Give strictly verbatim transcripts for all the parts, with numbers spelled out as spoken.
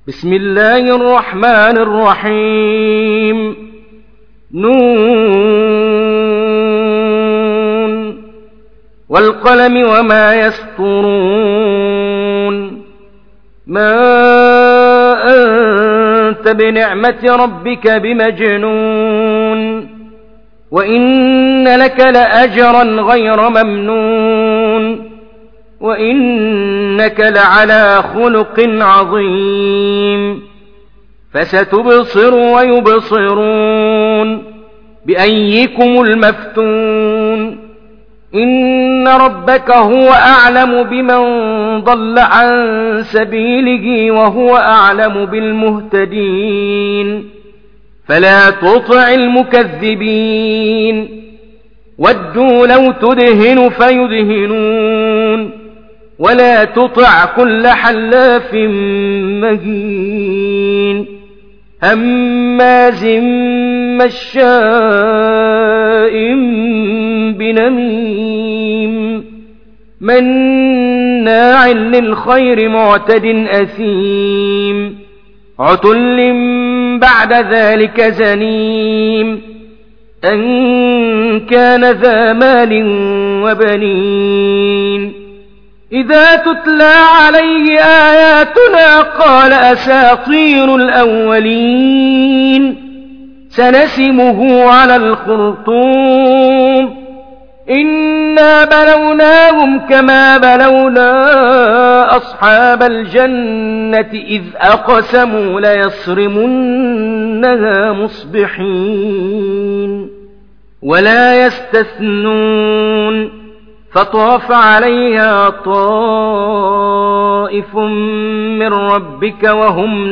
بسم الله الرحمن الرحيم نون والقلم وما يسطرون ما أنت بنعمة ربك بمجنون وإن لك لأجرا غير ممنون وإنك لعلى خلق عظيم فستبصر ويبصرون بأيكم المفتون إن ربك هو أعلم بمن ضل عن سبيله وهو أعلم بالمهتدين فلا تطع المكذبين ودوا لو تدهن فيدهنون ولا تطع كل حلاف مهين هماز مشاء بنميم مناع للخير معتد أثيم عتل بعد ذلك زنيم أن كان ذا مال وبنين إذا تتلى عليه آياتنا قال أساطير الأولين سنسمه على الخرطوم إنا بلوناهم كما بلونا أصحاب الجنة إذ أقسموا ليصرمنها مصبحين ولا يستثنون فطاف عليها طائف من ربك وهم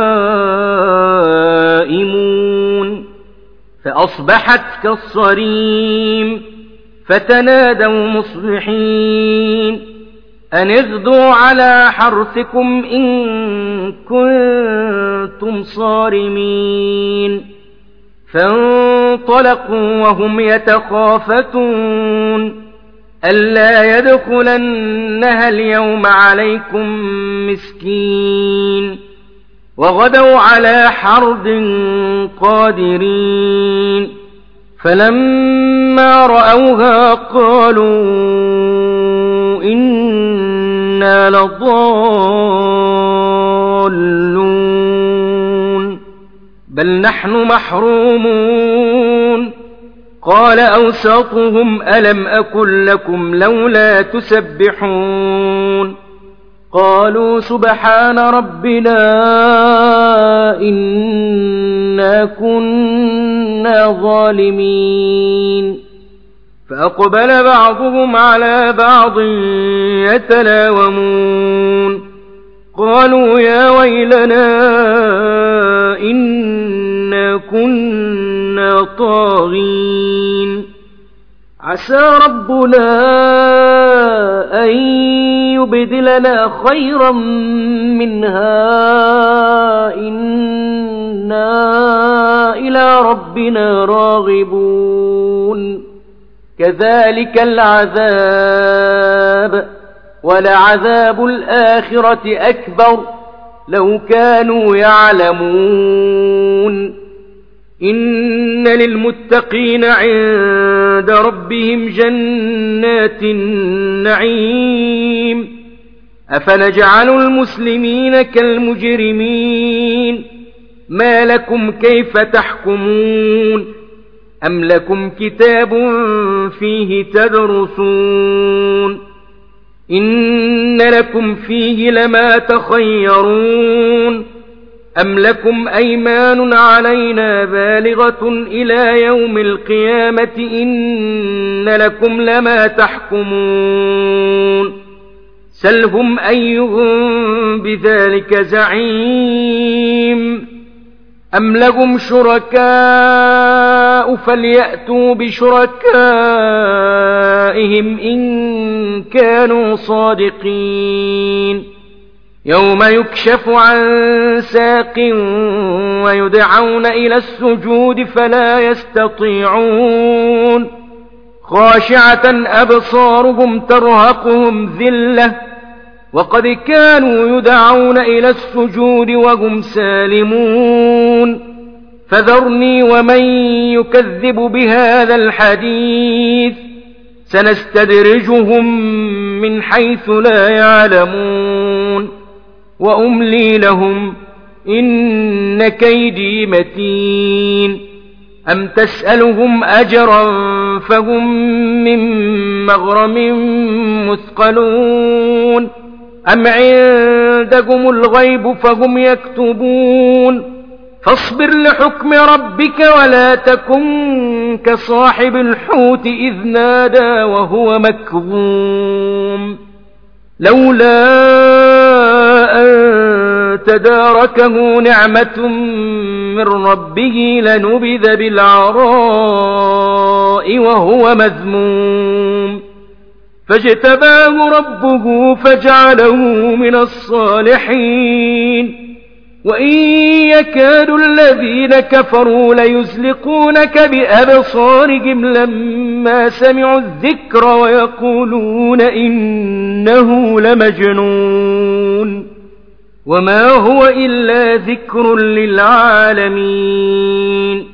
نائمون فأصبحت كالصريم فتنادوا مصبحين أن اغدوا على حرثكم إن كنتم صارمين فانطلقوا وهم يتخافتون ألا يدخلنها اليوم عليكم مسكين وغدوا على حرد قادرين فلما رأوها قالوا إنا لضالون بل نحن محرومون قال أوسطهم ألم أقل لكم لولا تسبحون قالوا سبحان ربنا إنا كنا ظالمين فأقبل بعضهم على بعض يتلاومون قالوا يا ويلنا إنا كنا طاغين عسى ربنا أن يبدلنا خيرا منها إنا إلى ربنا راغبون كذلك العذاب ولعذاب الآخرة أكبر لو كانوا يعلمون إن للمتقين عند ربهم جنات النعيم أفنجعل المسلمين كالمجرمين ما لكم كيف تحكمون أم لكم كتاب فيه تدرسون إن لكم فيه لما تخيرون أم لكم أيمان علينا بالغة إلى يوم القيامة إن لكم لما تحكمون سلهم أيهم بذلك زعيم أم لهم شركاء فليأتوا بشركائهم إن كانوا صادقين يوم يكشف عن ساق ويدعون إلى السجود فلا يستطيعون خاشعة أبصارهم ترهقهم ذلة وقد كانوا يدعون إلى السجود وهم سالمون فذرني ومن يكذب بهذا الحديث سنستدرجهم من حيث لا يعلمون وأملي لهم إن كيدي متين أم تسألهم أجرا فهم من مغرم مثقلون أم عندهم الغيب فهم يكتبون فاصبر لحكم ربك ولا تكن كصاحب الحوت إذ نادى وهو مكظوم لولا أن تداركه نعمة من ربه لنبذ بالعراء وهو مذموم فاجتباه ربه فجعله من الصالحين وإن يكاد الذين كفروا ليزلقونك بأبصارهم لما سمعوا الذكر ويقولون إنه لمجنون وما هو إلا ذكر للعالمين